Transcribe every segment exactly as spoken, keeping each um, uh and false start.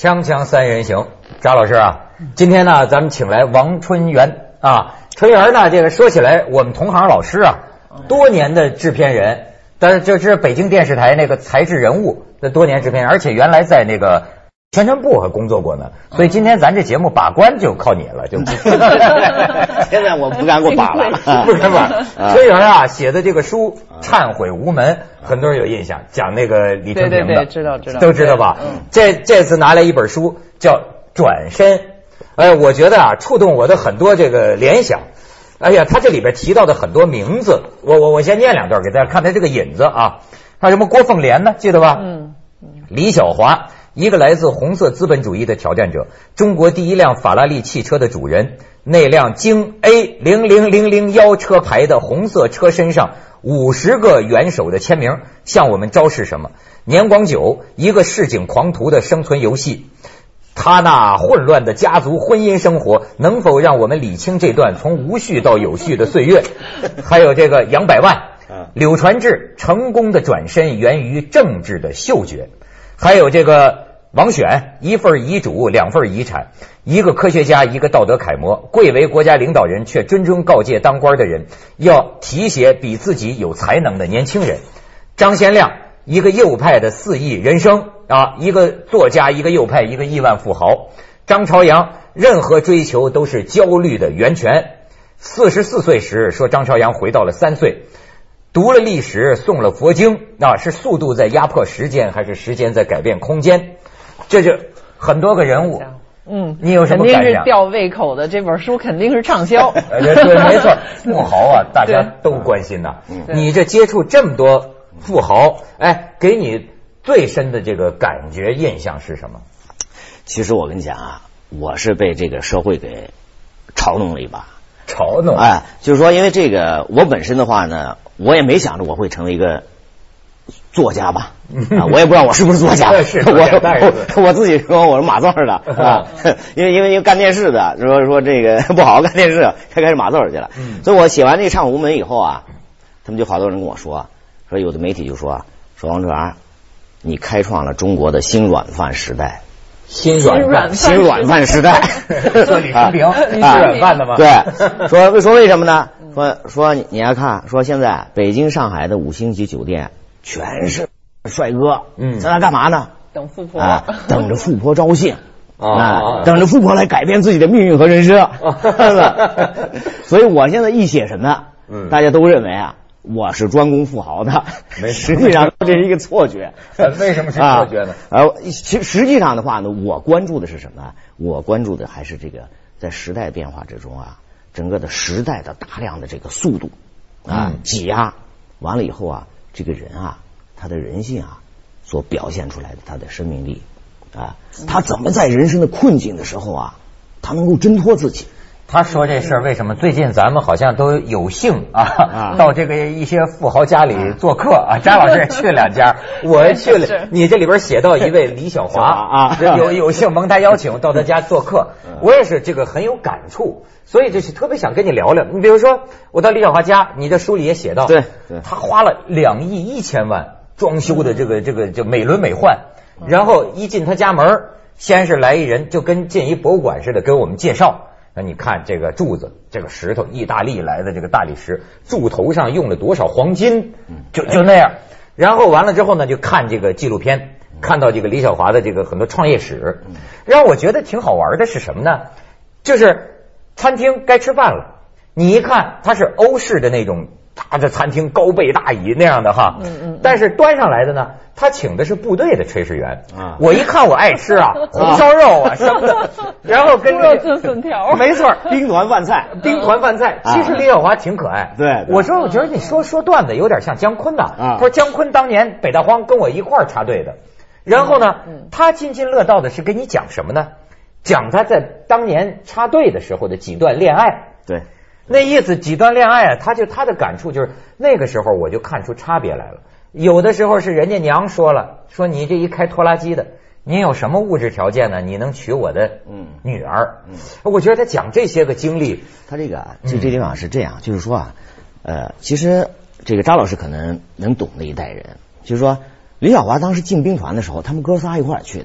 锵锵三人行，张老师啊，今天呢，咱们请来王春元啊。春元呢，这个说起来，我们同行老师啊，多年的制片人，但是这是北京电视台那个才智人物的多年制片人，而且原来在那个宣传部还工作过呢。所以今天咱这节目把关就靠你了，就不现在我不敢给我把了， 不敢把。春元啊写的这个书《忏悔无门》，很多人有印象，讲那个李春平的， 对对对，知道知道， 都知道吧？ 嗯、 这这次拿来一本书叫《转身》，哎，我觉得啊，触动我的很多这个联想。哎呀，他这里边提到的很多名字，我我我先念两段给大家看他这个引子啊。看什么郭凤莲呢？记得吧？ 嗯。 李小华，一个来自红色资本主义的挑战者，中国第一辆法拉利汽车的主人。那辆京 A 零零零零一车牌的红色车身上五十个元首的签名，向我们昭示什么？年广久，一个市井狂徒的生存游戏。他那混乱的家族婚姻生活能否让我们理清这段从无序到有序的岁月？还有这个杨百万，柳传志成功的转身源于政治的嗅觉。还有这个王选，一份遗嘱两份遗产，一个科学家一个道德楷模，贵为国家领导人却谆谆告诫当官的人要提携比自己有才能的年轻人。张先亮，一个右派的四亿人生啊，一个作家一个右派一个亿万富豪。张朝阳，任何追求都是焦虑的源泉。四十四岁时说张朝阳回到了三岁，读了历史诵了佛经啊，是速度在压迫时间还是时间在改变空间？这就很多个人物。 嗯， 你有什么感想？ 肯定是吊胃口的，这本书肯定是畅销。 对，没错，富豪啊，大家都关心呐。你这接触这么多富豪，哎，给你最深的这个感觉印象是什么？ 其实我跟你讲啊，我是被这个社会给嘲弄了一把。 嘲弄？ 哎，就是说，因为这个，我本身的话呢，我也没想着我会成为一个作家吧，啊，我也不知道我是不是作家， 是我我我自己说我是码字的啊，因为因为因为干电视的，说说这个不好干电视，开开始码字去了，嗯，所以我写完这个《忏悔无门》以后啊，他们就好多人跟我说，说有的媒体就说说王志元，你开创了中国的新软饭时代。 新软饭， 新软饭时代， 说李春平，你是软饭的吗？ 对，说说为什么呢？说说你你要看，说现在北京、上海的五星级酒店全是帅哥，嗯，在那干嘛呢？ 等富婆， 啊，等着富婆招幸， 啊， 等着富婆来改变自己的命运和人生。所以我现在一写什么，嗯，大家都认为啊。我是专攻富豪的，实际上这是一个错觉。 为什么是错觉呢？ 啊，其实实际上的话呢，我关注的是什么？我关注的还是这个在时代变化之中啊，整个的时代的大量的这个速度啊挤压完了以后啊，这个人啊，他的人性啊所表现出来的他的生命力啊，他怎么在人生的困境的时候啊，他能够挣脱自己。 他说这事儿为什么最近咱们好像都有幸啊，到这个一些富豪家里做客啊？张老师也去了两家，我也去了。你这里边写到一位李小华啊，有有幸蒙他邀请到他家做客，我也是这个很有感触，所以就是特别想跟你聊聊。你比如说，我到李小华家，你这书里也写到， 对， 他花了两亿一千万装修的这个这个就美轮美奂，然后一进他家门，先是来一人，就跟进一博物馆似的，给我们介绍。那你看这个柱子，这个石头，意大利来的这个大理石，柱头上用了多少黄金，就就那样。然后完了之后呢，就看这个纪录片，看到这个李小华的这个很多创业史，让我觉得挺好玩的是什么呢？就是餐厅该吃饭了，你一看它是欧式的那种大的餐厅，高背大椅那样的哈，嗯嗯，但是端上来的呢，他请的是部队的炊事员啊。我一看我爱吃啊，红烧肉啊什么的，然后跟肉炖粉条， 没错， 兵团饭菜， 兵团饭菜。其实李小华挺可爱， 对， 我说我觉得你说说段子有点像姜昆呐，他说姜昆当年北大荒跟我一块儿插队的，然后呢，他津津乐道的是跟你讲什么呢？讲他在当年插队的时候的几段恋爱， 对。 那意思几段恋爱啊，他就他的感触就是那个时候我就看出差别来了。有的时候是人家娘说了，说你这一开拖拉机的，你有什么物质条件呢？你能娶我的女儿？嗯，我觉得他讲这些个经历， 他这个就这地方是这样，就是说啊，呃，其实这个张老师可能能懂的一代人，就是说李小华当时进兵团的时候，他们哥仨一块儿去的。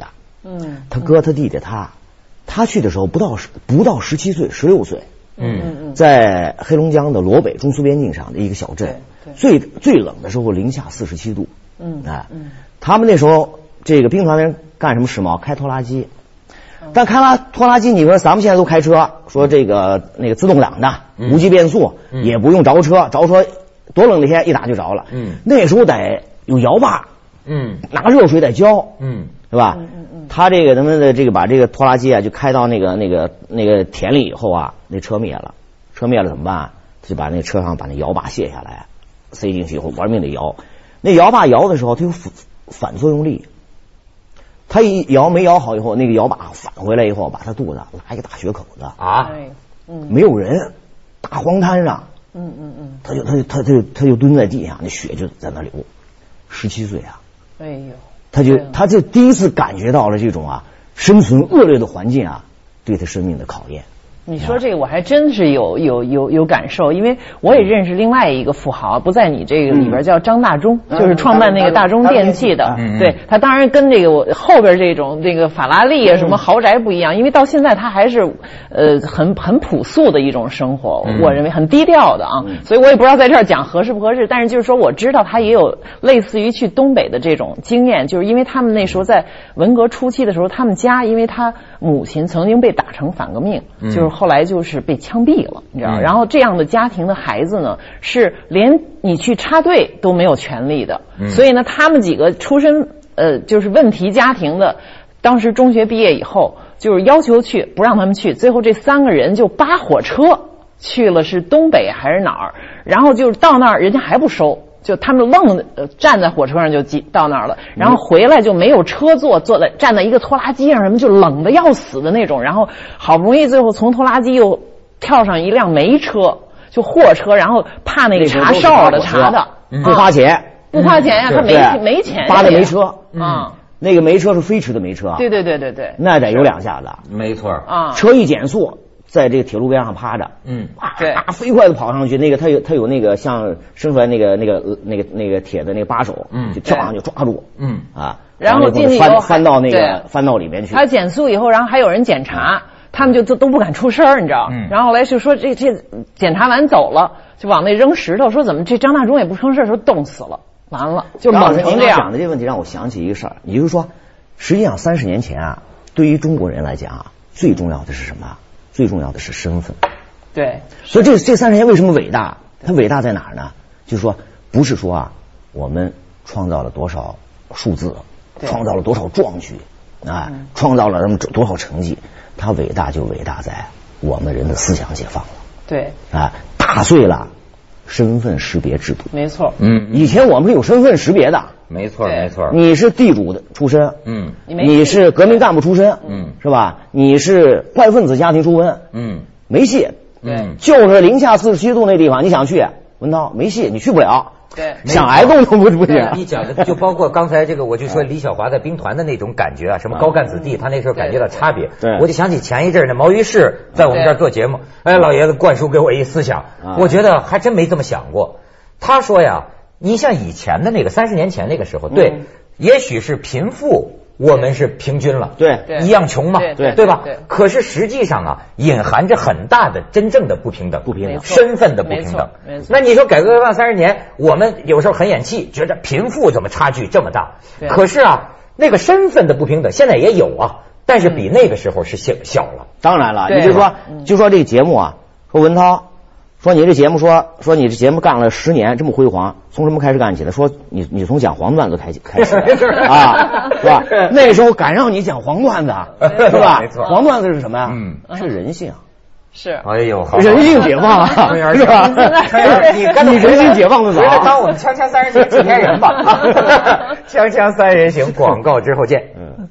嗯， 他哥他弟弟他，他去的时候不到十不到十七岁，十六岁。 嗯嗯嗯， 在黑龙江的罗北中苏边境上的一个小镇，最最冷的时候零下四十七度。 嗯， 哎，他们那时候这个兵团的人干什么时髦？开拖拉机。但开拉拖拉机，你说咱们现在都开车，说这个那个自动挡的，无级变速， 嗯、 也不用着车，着车多冷的天一打就着了。嗯，那时候得有摇把， 嗯， 拿热水得浇， 嗯， 是吧？ 嗯嗯嗯， 他这个他们的这个把这个拖拉机啊，就开到那个那个那个田里以后啊，那车灭了，车灭了怎么办？他就把那车上把那摇把卸下来，塞进去以后玩命的摇，那摇把摇的时候，它有反反作用力。他一摇没摇好以后，那个摇把返回来以后，把他肚子拉一个大血口子啊， 嗯，没有人，大荒滩上， 嗯嗯嗯， 他就他就他就他就蹲在地上，那血就在那流。十七岁啊， 哎呦， 他就他就第一次感觉到了这种啊生存恶劣的环境啊对他生命的考验。 你说这个我还真是有有有有感受，因为我也认识另外一个富豪，不在你这个里边，叫张大中，嗯、就是创办那个大中电器的。嗯、对他当然跟这个我后边这种这个法拉利啊什么豪宅不一样，因为到现在他还是呃很很朴素的一种生活，嗯、我认为很低调的啊，嗯、所以我也不知道在这儿讲合适不合适，但是就是说我知道他也有类似于去东北的这种经验，就是因为他们那时候在文革初期的时候，他们家因为他母亲曾经被打成反革命，嗯、就是。后来就是被枪毙了，你知道，嗯、然后这样的家庭的孩子呢，是连你去插队都没有权利的，嗯、所以呢，他们几个出身呃就是问题家庭的，当时中学毕业以后，就是要求去不让他们去，最后这三个人就扒火车去了，是东北还是哪儿？然后就到那儿，人家还不收。就他们愣呃站在火车上就到那儿了，然后回来就没有车坐，坐在站在一个拖拉机上，什么就冷的要死的那种，然后好不容易最后从拖拉机又跳上一辆煤车，就货车，然后怕那个查哨的查的， 不花钱， 不花钱呀，他没没钱， 扒的煤车啊， 那个煤车是飞驰的煤车， 对对对对对， 那得有两下子， 没错啊， 车一减速。在这个铁路边上趴着， 嗯， 对， 啊，飞快的跑上去，那个他有他有那个像伸出来那个那个那个那个铁的那个把手， 嗯， 就跳上去抓住， 嗯啊， 然后进去以后翻翻到那个翻到里面去。 他减速以后，然后还有人检查，他们就都都不敢出声，你知道？ 嗯， 然后后来就说这这检查完走了，就往那扔石头，说怎么这张大中也不吭声，说冻死了，完了就冷成这样。 讲的这个问题让我想起一个事儿，也就是说，实际上三十年前啊，对于中国人来讲啊，最重要的是什么？最重要的是身份， 对， 所以这这三十年为什么伟大？它伟大在哪儿呢？就是说，不是说啊，我们创造了多少数字，创造了多少壮举，啊，嗯、创造了什么多少成绩，它伟大就伟大在我们人的思想解放了， 对， 啊，打碎了身份识别制度， 没错， 嗯，以前我们是有身份识别的。 没错，没错。 你是地主的出身， 嗯， 你是革命干部出身， 嗯， 是吧？你是坏分子家庭出身， 嗯， 没戏， 嗯， 就是零下四十七度那地方，你想去，文涛没戏，你去不了， 对， 想挨冻都不不行。 你讲的就包括刚才这个，我就说李小华在兵团的那种感觉啊，什么高干子弟，他那时候感觉到差别， 对， 我就想起前一阵呢，毛于轼在我们这儿做节目，哎，老爷子灌输给我一思想，我觉得还真没这么想过。他说呀，你像以前的那个三十年前那个时候，对。也许是贫富，我们是平均了， 对， 一样穷嘛， 对对吧？可是实际上啊，隐含着很大的真正的不平等， 不平等， 身份的不平等。那你说改革开放三十年，我们有时候很眼气，觉得贫富怎么差距这么大？可是啊，那个身份的不平等现在也有啊，但是比那个时候是小小了。 当然了，你就说，就说这个节目啊，说文涛。说你这节目说说你这节目干了十年这么辉煌，从什么开始干起的？说你你从讲黄段子开始开始啊，是吧？那时候敢让你讲黄段子，是吧？ 没错， 黄段子是什么呀？ 嗯， 是人性。 是， 哎呦， 人性解放啊，是吧？ 你你人性解放的早， 当我们锵锵三人行制片人吧。锵锵三人行，广告之后见。嗯。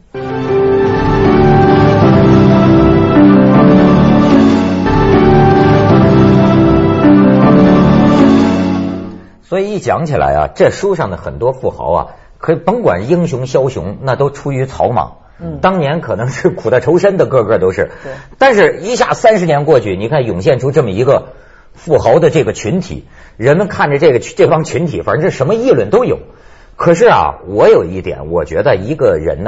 所以一讲起来啊，这书上的很多富豪啊，可以甭管英雄枭雄，那都出于草莽。嗯，当年可能是苦大仇深的，个个都是。对。但是，一下三十年过去，你看涌现出这么一个富豪的这个群体，人们看着这个这帮群体，反正什么议论都有。可是啊，我有一点，我觉得一个人呐、啊，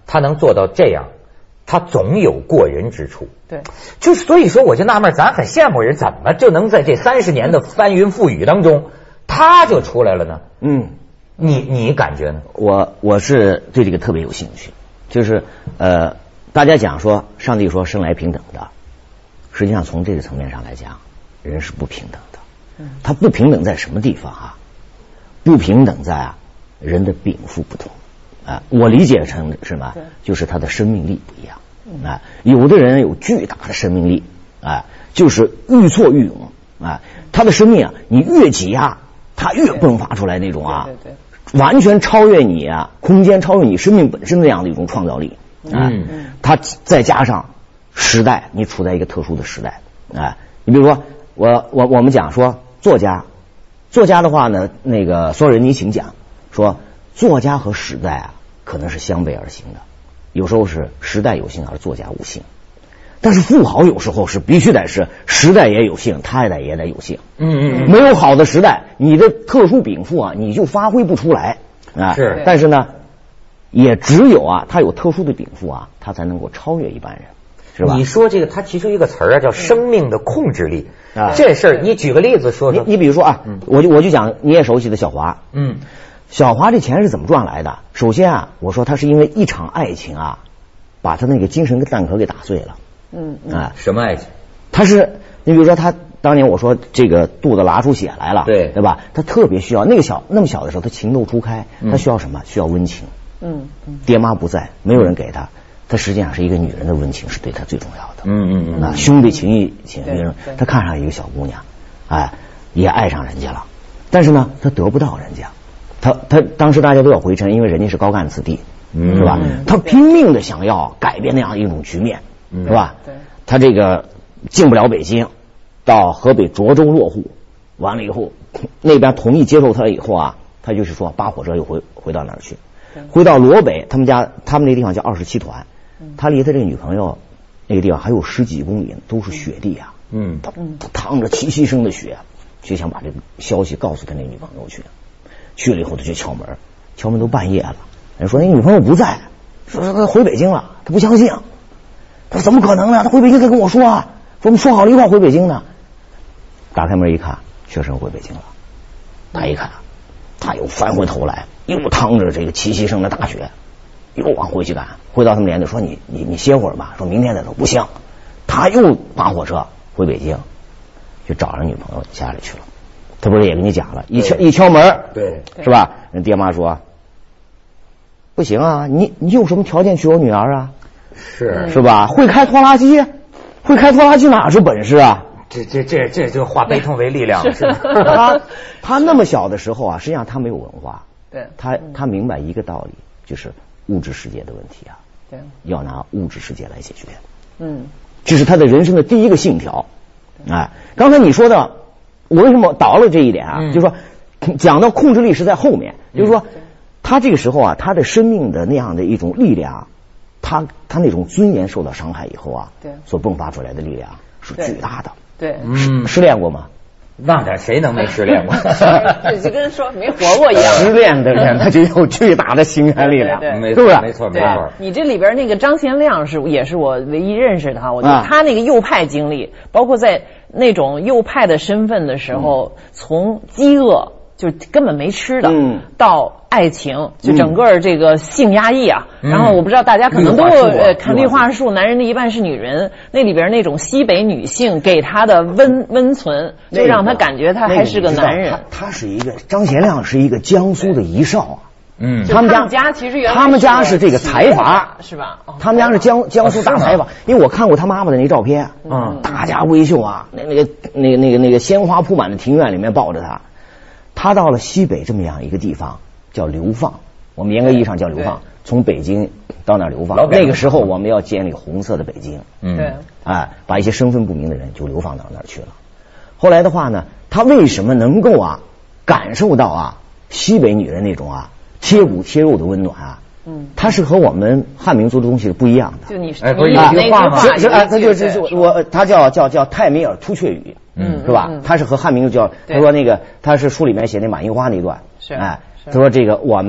他能做到这样，他总有过人之处。 对， 就是所以说，我就纳闷，咱很羡慕人怎么就能在这三十年的翻云覆雨当中，他就出来了呢？ 嗯， 你你感觉呢？ 我我是对这个特别有兴趣，就是呃，大家讲说上帝说生来平等的，实际上从这个层面上来讲，人是不平等的。嗯，他不平等在什么地方啊？不平等在啊，人的禀赋不同啊。我理解成是什么？就是他的生命力不一样啊。有的人有巨大的生命力啊，就是愈挫愈勇啊。他的生命啊，你越挤压，他越迸发出来那种啊，对对对，完全超越你啊，空间超越你生命本身的这样的一种创造力啊。嗯，他再加上时代，你处在一个特殊的时代啊。你比如说，我我我们讲说作家。作家的话呢，那个所有人你请讲说，作家和时代啊，可能是相背而行的。有时候是时代有幸，而作家无幸。但是富豪有时候是必须得是时代也有幸，他也得也得有幸。嗯嗯。没有好的时代，你的特殊禀赋啊，你就发挥不出来啊。是。但是呢，也只有啊，他有特殊的禀赋啊，他才能够超越一般人。是吧？ 你说这个，他提出一个词儿啊，叫生命的控制力。啊，这事儿你举个例子说说。 你你比如说啊，嗯、我就我就讲你也熟悉的小华。嗯，小华这钱是怎么赚来的？首先啊，我说他是因为一场爱情啊，把他那个精神蛋壳给打碎了。 嗯啊，什么爱情？ 他是你比如说他当年我说这个肚子拉出血来了，对对吧？他特别需要那个小那么小的时候，他情窦初开，他需要什么？需要温情。嗯嗯，爹妈不在，没有人给他。他实际上是一个女人的温情是对他最重要的。嗯嗯嗯，啊，兄弟情谊情谊，他看上一个小姑娘，哎，也爱上人家了，但是呢，他得不到人家，他他当时大家都要回城，因为人家是高干子弟，嗯、是吧？他拼命的想要改变那样一种局面，嗯、是吧？对，他这个进不了北京，到河北涿州落户，完了以后，那边同意接受他以后啊，他就是说扒火车又回回到哪儿去？回到罗北，他们家他们那个地方叫二十七团。他离他这个女朋友那个地方还有十几公里，都是雪地啊。嗯，他他淌着齐齐生的雪，就想把这个消息告诉他那女朋友去。去了以后，他就敲门，敲门都半夜了，人说那女朋友不在，说他回北京了，他不相信。他说怎么可能呢？他回北京他跟我说啊，说我们说好了一块回北京呢。打开门一看，确实回北京了。他一看，他又翻回头来，又淌着这个齐齐生的大雪。又往回去赶，回到他们连队说你你你歇会儿吧，说明天再走不行。他又扒火车回北京，就找着女朋友家里去了。他不是也跟你讲了，一敲一敲门，对，是吧？人爹妈说不行啊，你你有什么条件娶我女儿啊？是是吧？会开拖拉机，会开拖拉机哪是本事啊？ 这这这这就化悲痛为力量，是吧？ 他他那么小的时候啊，实际上他没有文化，对，他他明白一个道理，就是物质世界的问题啊，对，要拿物质世界来解决。嗯，这是他的人生的第一个信条。哎，刚才你说的，我为什么倒了这一点啊？嗯、就是说，讲到控制力是在后面，嗯、就是说，他这个时候啊，他的生命的那样的一种力量，他他那种尊严受到伤害以后啊，对，所迸发出来的力量是巨大的。对，失失恋过吗？ 那点谁能没失恋过？ 就跟说没活过一样。 失恋的人他就有巨大的心肝力量， 是不是？没错没错。 你这里边那个张贤亮是也是我唯一认识的哈，我觉得他那个右派经历，包括在那种右派的身份的时候，从饥饿就根本没吃的，嗯，到爱情，就整个这个性压抑啊。嗯、然后我不知道大家可能都呃看绿化树，男人的一半是女人，那里边那种西北女性给他的温温存，就让他感觉他还是个男人。 那个、他, 他是一个张贤亮是一个江苏的遗少啊。 嗯， 他们家家其实原来他们家是这个财阀是吧？哦、 他们家是江江苏大财阀，因为我看过他妈妈的那照片，嗯，大家闺秀啊，那那个那个那个那个鲜花铺满的庭院里面抱着他。他到了西北这么样一个地方叫流放，我们严格意义上叫流放，从北京到那儿流放。那个时候我们要建立红色的北京，嗯，对，哎，把一些身份不明的人就流放到那儿去了。后来的话呢，他为什么能够啊感受到啊西北女人那种啊贴骨贴肉的温暖啊？嗯，他是和我们汉民族的东西是不一样的。 就你哎，不是有句话吗？ 是啊，他就是我，他叫叫叫泰米尔突厥语。嗯，是吧？嗯、他是和汉民族叫，他说那个他是书里面写那马樱花那段，是哎，他说这个我们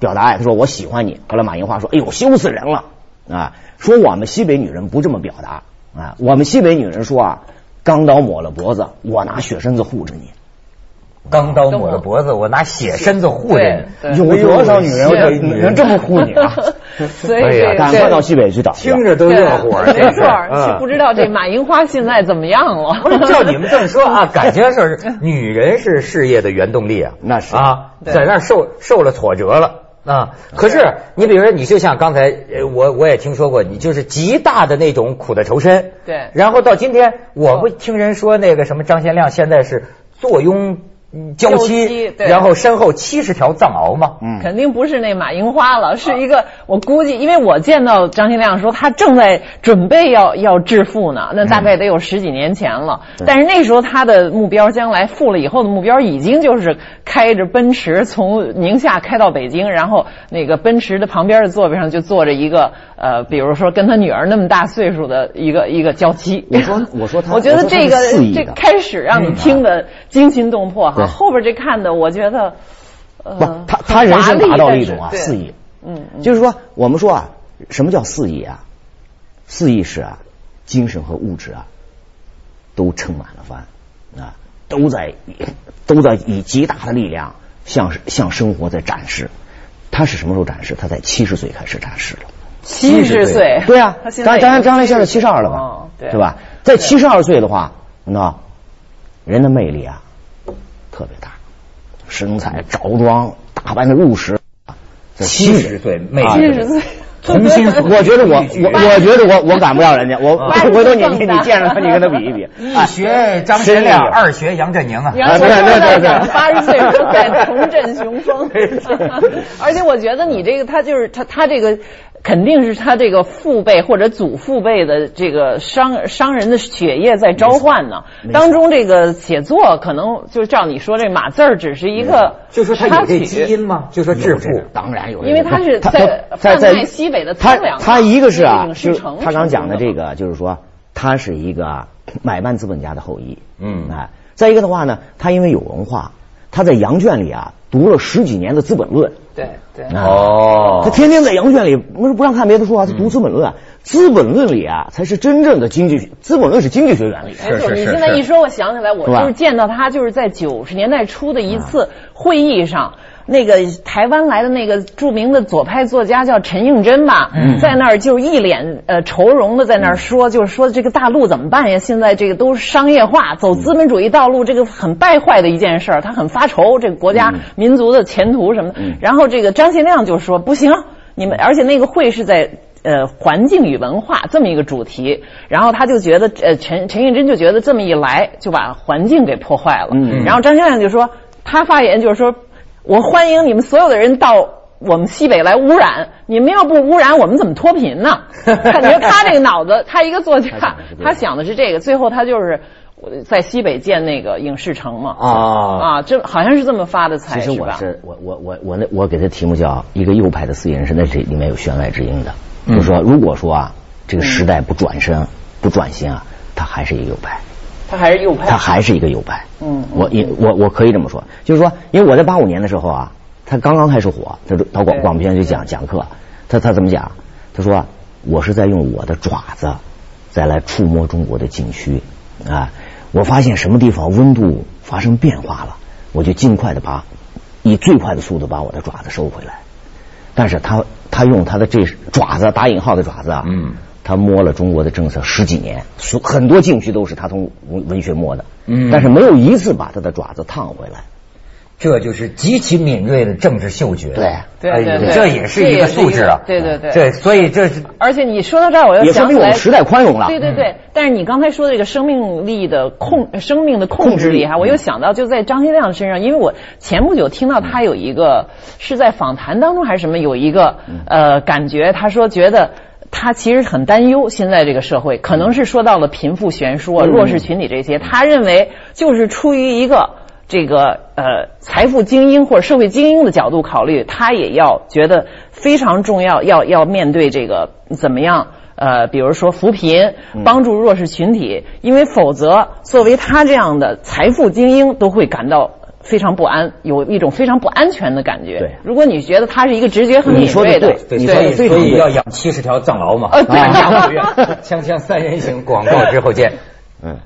表达爱，他说我喜欢你。后来马樱花说，哎呦，羞死人了啊！说我们西北女人不这么表达啊，我们西北女人说啊，钢刀抹了脖子，我拿血身子护着你。 钢刀抹了脖子，我拿血身子护着你。有多少女人能能这么护你啊？ 所以这个赶快到西北去找， 听着都热乎。 没错，是不知道这马樱花现在怎么样了。 不是照你们这么说啊，感觉是女人是事业的原动力啊。 那是啊，在那受受了挫折了啊。可是你比如说，你就像刚才我我也听说过，你就是极大的那种苦的仇深。 对。 然后到今天，我会听人说那个什么张贤亮现在是坐拥娇妻，然后身后七十条藏獒嘛， 嗯，肯定不是那马樱花了，是一个、啊、我估计，因为我见到张贤亮说他正在准备要要致富呢，那大概得有十几年前了。嗯、但是那时候他的目标，将来富了以后的目标，已经就是开着奔驰从宁夏开到北京，然后那个奔驰的旁边的座位上就坐着一个呃，比如说跟他女儿那么大岁数的一个一个娇妻。 我说我说他， 我觉得这个这开始让你听得惊心动魄哈。后边这看的，我觉得，呃， 不，他他人生达到了一种啊肆意，嗯，就是说，我们说啊，什么叫肆意啊？肆意是啊，精神和物质啊，都撑满了帆啊，都在都在以极大的力量向向生活在展示。他是什么时候展示？他在七十岁开始展示了。 七十岁， 对啊，张张张亮现在七十二了吧？ 哦、对， 对吧？在七十二岁的话，那人的魅力啊。特别大，身材着装打扮的入时， 七十岁， 七十岁， 重新，我觉得我我我觉得我我赶不上人家，我回头你你你见着他，你跟他比一比。 一学张贤亮，二学杨振宁啊， 对对对对，八十岁时候再重振雄风。而且我觉得你这个，他就是他他这个。肯定是他这个父辈或者祖父辈的这个商商人的血液在召唤呢。当中这个写作可能就照你说这码字儿只是一个， 就说他有这基因吗？就说致富， 当然有， 因为他是在贩卖西北的苍粮。 他一个是啊，就他刚讲的这个，就是说他是一个买办资本家的后裔，嗯啊。再一个的话呢，他因为有文化，他在羊圈里啊读了十几年的《资本论》。 对对哦， 他天天在羊圈里，不是不让看别的书啊，他读《资本论》啊，《资本论》里啊才是真正的经济学，《资本论》是经济学原理。 没错，你现在一说，我想起来，我就是见到他，就是在九十年代初的一次会议上。那个台湾来的那个著名的左派作家叫陈应真吧，嗯、在那儿就一脸呃愁容的在那儿说，嗯、就是说这个大陆怎么办呀？现在这个都是商业化，走资本主义道路，这个很败坏的一件事儿，他很发愁这个国家、嗯、民族的前途什么的。嗯、然后这个张贤亮就说不行，你们，而且那个会是在呃环境与文化这么一个主题，然后他就觉得呃陈陈应真就觉得这么一来就把环境给破坏了。嗯、然后张贤亮就说他发言就是说。我欢迎你们所有的人到我们西北来污染，你们要不污染，我们怎么脱贫呢？你说他这个脑子，他一个作家，他想的是这个，最后他就是在西北建那个影视城嘛。啊啊，这好像是这么发的财。 其实我是我我我我那我给他题目叫一个右派的私人是那这里面有弦外之音的，就是说如果说啊这个时代不转身、嗯、不转型啊，他还是一个右派。 他还是右派， 他还是一个右派。嗯，我也我我可以这么说，就是说，因为我在八五年的时候啊，他刚刚开始火，他到广广播圈就讲讲课，他他怎么讲？他说我是在用我的爪子再来触摸中国的禁区啊，我发现什么地方温度发生变化了，我就尽快的把以最快的速度把我的爪子收回来。但是他他用他的这爪子打引号的爪子啊，嗯。他摸了中国的政策十几年，很多禁区都是他从文学摸的，嗯，但是没有一次把他的爪子烫回来。 这就是极其敏锐的政治嗅觉。 对对对对， 这也是一个素质啊。 对对对， 这所以这是。 而且你说到这儿，我又想起来， 也说明我们时代宽容了。 对对对，但是你刚才说的这个生命力的控，生命的控制力哈，我又想到就在张贤亮身上，因为我前不久听到他有一个是在访谈当中还是什么有一个呃感觉，他说觉得。他其实很担忧现在这个社会，可能是说到了贫富悬殊啊、弱势群体这些，他认为就是出于一个这个呃财富精英或者社会精英的角度考虑，他也要觉得非常重要，要要面对这个怎么样呃，比如说扶贫，帮助弱势群体，因为否则作为他这样的财富精英都会感到非常不安，有一种非常不安全的感觉。 对， 如果你觉得他是一个直觉很敏锐的， 对，所以所以要养七十条藏獒嘛。 呃，对， 养不远。锵锵三人行，广告之后见。嗯。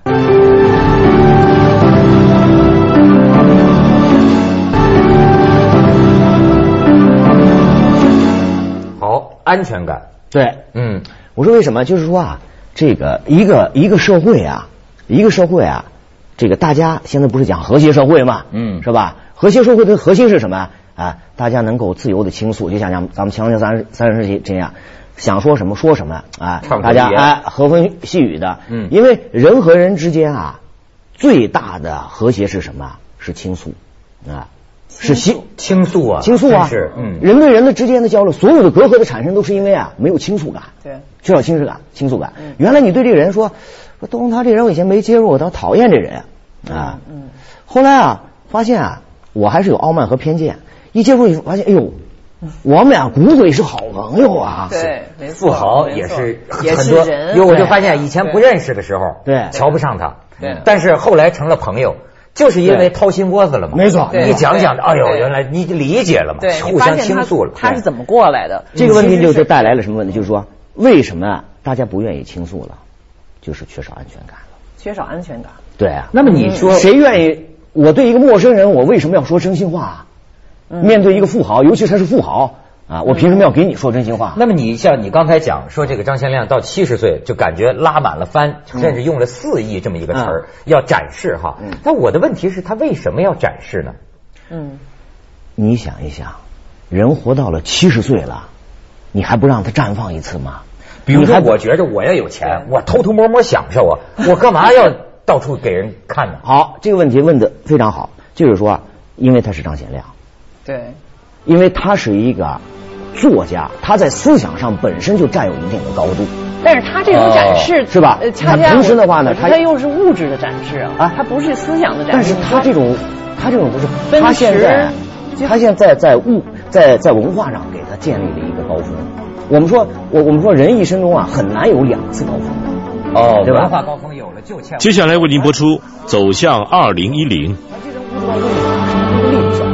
好，安全感。 对，嗯，我说为什么？就是说啊，这个一个一个社会啊，一个社会啊。这个大家现在不是讲和谐社会嘛，嗯，是吧？和谐社会的核心是什么啊？大家能够自由的倾诉，就像咱咱们锵锵三三人行这样，想说什么说什么啊，大家哎和风细雨的，嗯，因为人和人之间啊，最大的和谐是什么？是倾诉啊，是倾倾诉啊， 倾诉啊， 是，嗯， 人对人的之间的交流，所有的隔阂的产生都是因为啊没有倾诉感， 对， 缺少倾诉感，倾诉感。嗯、原来你对这个人说。说窦文涛这人我以前没接触，我倒讨厌这人啊。嗯，后来啊，发现啊，我还是有傲慢和偏见。一接触以后发现，哎呦，我们俩骨子里是好朋友啊。 对，没错。 富豪也是也很多， 是人。 因为我就发现以前不认识的时候， 对， 瞧不上他。 对。 但是后来成了朋友，就是因为掏心窝子了嘛。 没错。 你讲讲，哎呦，原来你理解了嘛， 对， 互相倾诉了。 他是怎么过来的？ 这个问题就就带来了什么问题？就是说，为什么大家不愿意倾诉了？就是缺少安全感了， 缺少安全感。 对啊， 那么你说谁愿意？我对一个陌生人，我为什么要说真心话啊？嗯、面对一个富豪，尤其他是富豪啊，我凭什么要给你说真心话？ 那么你像你刚才讲说这个张先亮到七十岁就感觉拉满了帆，甚至用了四亿这么一个词儿、嗯、要展示哈。嗯、但我的问题是他为什么要展示呢？ 嗯， 你想一想，人活到了七十岁了，你还不让他绽放一次吗？ 比如说，我觉着我要有钱，我偷偷摸摸享受啊，我干嘛要到处给人看呢？ 好，这个问题问得非常好，就是说，因为他是张贤亮， 对， 因为他是一个作家，他在思想上本身就占有一定的高度。 但是他这种展示、 哦、是吧？ 呃，恰恰同时的话呢， 他又是物质的展示啊，啊，他不是思想的展示。 但是他这种，他这种不是，他现在，他现在在物在在文化上给他建立了一个高峰。我们说，我我们说，人一生中啊，很难有两次高峰的， 哦，对吧？文化高峰有了就欠。 接下来为您播出《走向二零一零》。 那这种物质高峰，一个例子。